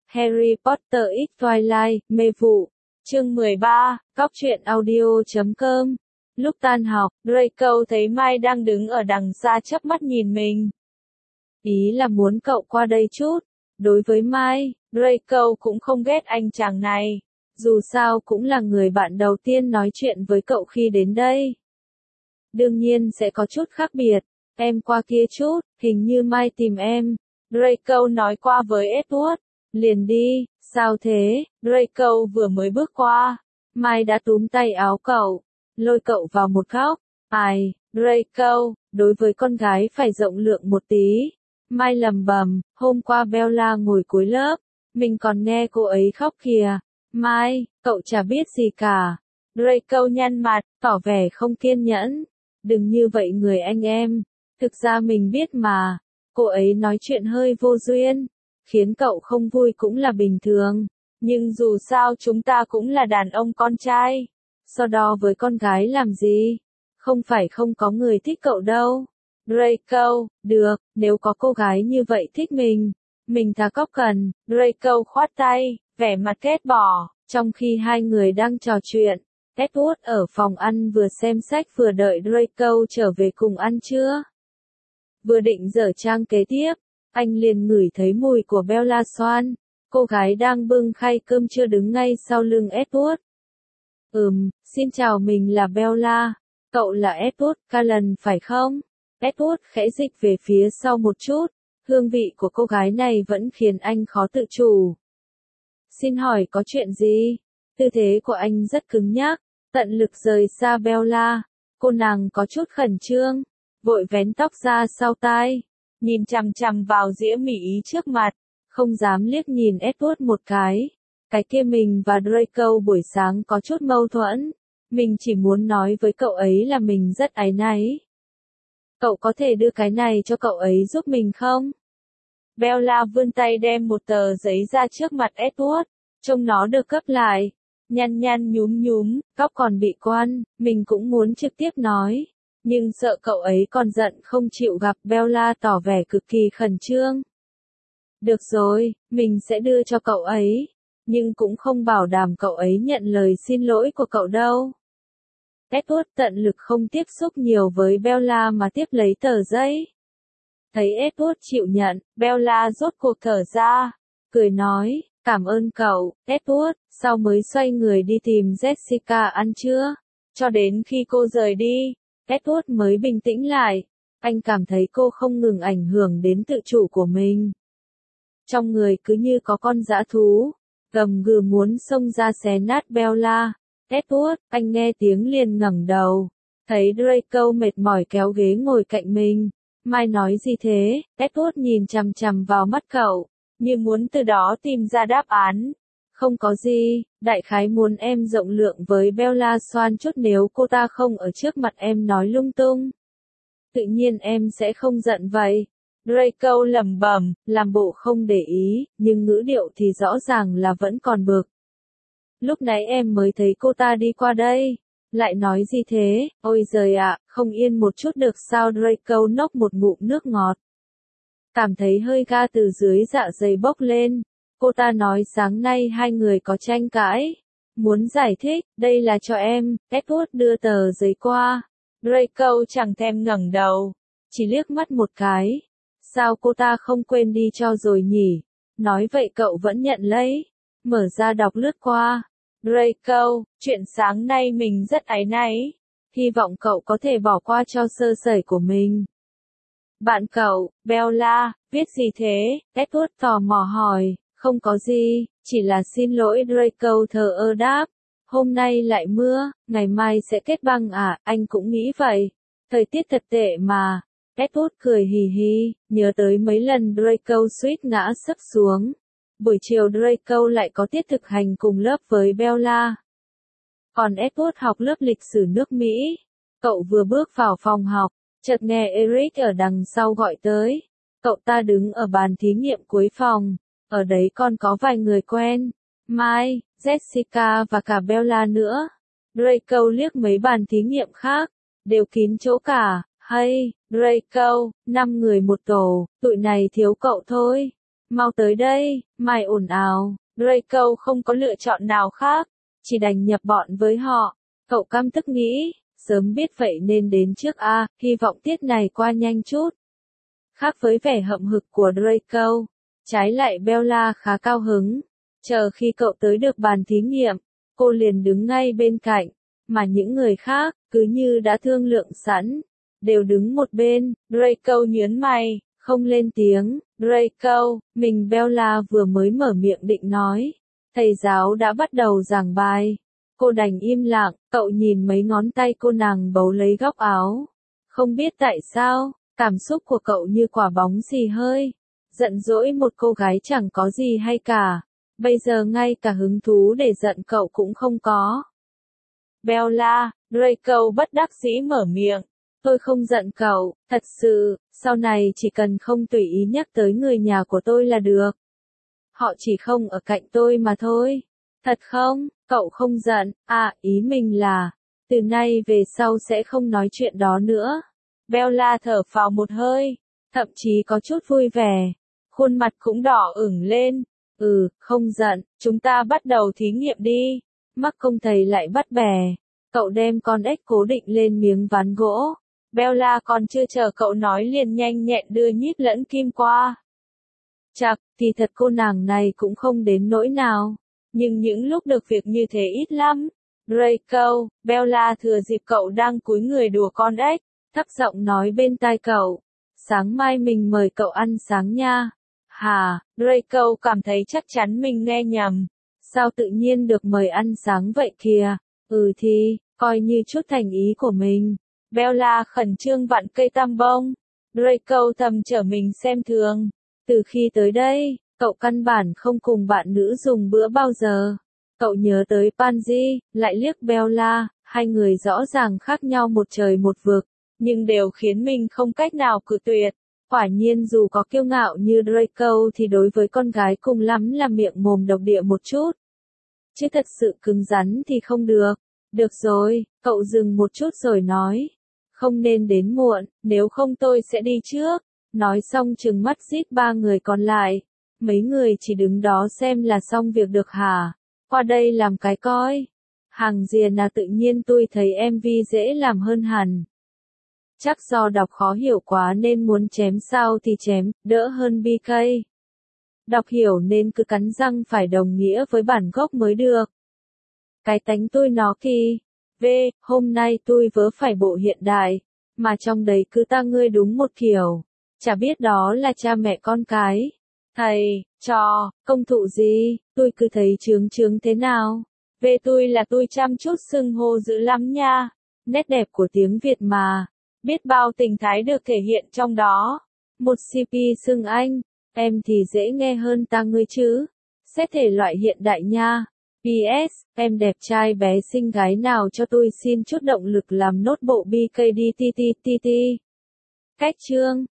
Harry Potter X Twilight, mê vụ. Chương 13, Góc truyện audio.com. Lúc tan học, Draco thấy Mai đang đứng ở đằng xa chớp mắt nhìn mình. Ý là muốn cậu qua đây chút. Đối với Mai, Draco cũng không ghét anh chàng này. Dù sao cũng là người bạn đầu tiên nói chuyện với cậu khi đến đây. Đương nhiên sẽ có chút khác biệt. Em qua kia chút, hình như Mai tìm em. Draco nói qua với Edward. Liền đi, sao thế? Draco vừa mới bước qua. Mai đã túm tay áo cậu, lôi cậu vào một góc. Ai, Draco, đối với con gái phải rộng lượng một tí. Mai lầm bầm, hôm qua Bella ngồi cuối lớp, mình còn nghe cô ấy khóc kìa. Mai, cậu chả biết gì cả. Draco nhăn mặt, tỏ vẻ không kiên nhẫn. Đừng như vậy người anh em. Thực ra mình biết mà. Cô ấy nói chuyện hơi vô duyên. Khiến cậu không vui cũng là bình thường. Nhưng dù sao chúng ta cũng là đàn ông con trai. So đo với con gái làm gì? Không phải không có người thích cậu đâu. Draco, được, nếu có cô gái như vậy thích mình thà cóc cần. Draco khoát tay, vẻ mặt ghét bỏ. Trong khi hai người đang trò chuyện, Edward ở phòng ăn vừa xem sách vừa đợi Draco trở về cùng ăn trưa. Vừa định dở trang kế tiếp, anh liền ngửi thấy mùi của Bella Swan. Cô gái đang bưng khay cơm trưa đứng ngay sau lưng Edward. Xin chào, mình là Bella. Cậu là Edward Cullen phải không? Edward khẽ dịch về phía sau một chút. Hương vị của cô gái này vẫn khiến anh khó tự chủ. Xin hỏi có chuyện gì? Tư thế của anh rất cứng nhắc, tận lực rời xa Bella. Cô nàng có chút khẩn trương, vội vén tóc ra sau tai, nhìn chằm chằm vào dĩa mì ý trước mặt, không dám liếc nhìn Edward một cái. Cái kia mình và Draco buổi sáng có chút mâu thuẫn. Mình chỉ muốn nói với cậu ấy là mình rất áy náy. Cậu có thể đưa cái này cho cậu ấy giúp mình không? Bella vươn tay đem một tờ giấy ra trước mặt Edward, trông nó được cấp lại. Nhăn nhăn nhúm nhúm, góc còn bị quan, mình cũng muốn trực tiếp nói. Nhưng sợ cậu ấy còn giận không chịu gặp. Bella tỏ vẻ cực kỳ khẩn trương. Được rồi, mình sẽ đưa cho cậu ấy. Nhưng cũng không bảo đảm cậu ấy nhận lời xin lỗi của cậu đâu. Edward tận lực không tiếp xúc nhiều với Bella mà tiếp lấy tờ giấy. Thấy Edward chịu nhận, Bella rốt cuộc thở ra, cười nói, cảm ơn cậu, Edward, sau mới xoay người đi tìm Jessica ăn trưa. Cho đến khi cô rời đi, Edward mới bình tĩnh lại. Anh cảm thấy cô không ngừng ảnh hưởng đến tự chủ của mình. Trong người cứ như có con dã thú, gầm gừ muốn xông ra xé nát Bella. Edward, anh nghe tiếng liền ngẩng đầu. Thấy Draco mệt mỏi kéo ghế ngồi cạnh mình. Mai nói gì thế? Edward nhìn chằm chằm vào mắt cậu, như muốn từ đó tìm ra đáp án. Không có gì, đại khái muốn em rộng lượng với Bella Swan chút, nếu cô ta không ở trước mặt em nói lung tung. Tự nhiên em sẽ không giận vậy. Draco lẩm bẩm, làm bộ không để ý, nhưng ngữ điệu thì rõ ràng là vẫn còn bực. Lúc nãy em mới thấy cô ta đi qua đây. Lại nói gì thế? Ôi giời ạ, không yên một chút được sao? Draco nốc một ngụm nước ngọt. Cảm thấy hơi ga từ dưới dạ dày bốc lên. Cô ta nói sáng nay hai người có tranh cãi. Muốn giải thích, đây là cho em. Edward đưa tờ giấy qua. Draco chẳng thèm ngẩng đầu, chỉ liếc mắt một cái. Sao cô ta không quên đi cho rồi nhỉ? Nói vậy cậu vẫn nhận lấy. Mở ra đọc lướt qua. Draco, chuyện sáng nay mình rất áy náy. Hy vọng cậu có thể bỏ qua cho sơ sẩy của mình. Bạn cậu, Bella, viết gì thế? Edward tò mò hỏi. Không có gì, chỉ là xin lỗi. Draco thờ ơ đáp. Hôm nay lại mưa, ngày mai sẽ kết băng à? Anh cũng nghĩ vậy. Thời tiết thật tệ mà. Edward cười hì hì, nhớ tới mấy lần Draco suýt ngã sấp xuống. Buổi chiều Draco lại có tiết thực hành cùng lớp với Bella. Còn Edward học lớp lịch sử nước Mỹ. Cậu vừa bước vào phòng học, chợt nghe Eric ở đằng sau gọi tới. Cậu ta đứng ở bàn thí nghiệm cuối phòng. Ở đấy còn có vài người quen. Mai, Jessica và cả Bella nữa. Draco liếc mấy bàn thí nghiệm khác. Đều kín chỗ cả. Hay, Draco, 5 người một tổ, tụi này thiếu cậu thôi. mau tới đây, Mai ồn ào. Draco không có lựa chọn nào khác, chỉ đành nhập bọn với họ. Cậu căm tức nghĩ, sớm biết vậy nên đến trước hy vọng tiết này qua nhanh chút. Khác với vẻ hậm hực của Draco, trái lại Bella khá cao hứng. Chờ khi cậu tới được bàn thí nghiệm, cô liền đứng ngay bên cạnh, mà những người khác, cứ như đã thương lượng sẵn, đều đứng một bên. Draco nhướng mày, không lên tiếng. Draco, mình Bella vừa mới mở miệng định nói, thầy giáo đã bắt đầu giảng bài. Cô đành im lặng, cậu nhìn mấy ngón tay cô nàng bấu lấy góc áo. Không biết tại sao, cảm xúc của cậu như quả bóng xì hơi. Giận dỗi một cô gái chẳng có gì hay cả. Bây giờ ngay cả hứng thú để giận cậu cũng không có. Bella, Draco bất đắc dĩ mở miệng. Tôi không giận cậu, thật sự, sau này chỉ cần không tùy ý nhắc tới người nhà của tôi là được. Họ chỉ không ở cạnh tôi mà thôi. Thật không, cậu không giận, ý mình là, từ nay về sau sẽ không nói chuyện đó nữa. Bella thở phào một hơi, thậm chí có chút vui vẻ, khuôn mặt cũng đỏ ửng lên. Không giận, chúng ta bắt đầu thí nghiệm đi. Mắc công thầy lại bắt bè. Cậu đem con ếch cố định lên miếng ván gỗ. Bella còn chưa chờ cậu nói liền nhanh nhẹn đưa nhíp lẫn kim qua. Chạc, thì thật cô nàng này cũng không đến nỗi nào. Nhưng những lúc được việc như thế ít lắm. Draco, Bella thừa dịp cậu đang cúi người đùa con ếch, thấp giọng nói bên tai cậu. Sáng mai mình mời cậu ăn sáng nha. Hả, Draco cảm thấy chắc chắn mình nghe nhầm. Sao tự nhiên được mời ăn sáng vậy kìa? Thì, coi như chút thành ý của mình. Bella khẩn trương vặn cây tam bông. Draco thầm trở mình xem thường. Từ khi tới đây, cậu căn bản không cùng bạn nữ dùng bữa bao giờ. Cậu nhớ tới Pansy, lại liếc Bella, hai người rõ ràng khác nhau một trời một vực, nhưng đều khiến mình không cách nào cự tuyệt. Quả nhiên dù có kiêu ngạo như Draco thì đối với con gái cùng lắm là miệng mồm độc địa một chút. Chứ thật sự cứng rắn thì không được. Được rồi, cậu dừng một chút rồi nói. Không nên đến muộn, nếu không tôi sẽ đi trước. Nói xong trừng mắt rít ba người còn lại. Mấy người chỉ đứng đó xem là xong việc được hả? Qua đây làm cái coi. Hàng Diền tự nhiên tôi thấy MV dễ làm hơn hẳn. Chắc do đọc khó hiểu quá nên muốn chém sao thì chém, đỡ hơn BK. Đọc hiểu nên cứ cắn răng phải đồng nghĩa với bản gốc mới được. Cái tánh tôi nó kỳ. Hôm nay tôi vớ phải bộ hiện đại, mà trong đấy cứ ta ngươi đúng một kiểu. Chả biết đó là cha mẹ con cái. Thầy, trò, công thụ gì, tôi cứ thấy chướng chướng thế nào. Tôi là tôi chăm chút xưng hô dữ lắm nha. Nét đẹp của tiếng Việt mà. Biết bao tình thái được thể hiện trong đó. Một CP xưng anh, em thì dễ nghe hơn ta ngươi chứ. Xét thể loại hiện đại nha. PS, em đẹp trai bé xinh gái nào cho tôi xin chút động lực làm nốt bộ BKD. Cách chương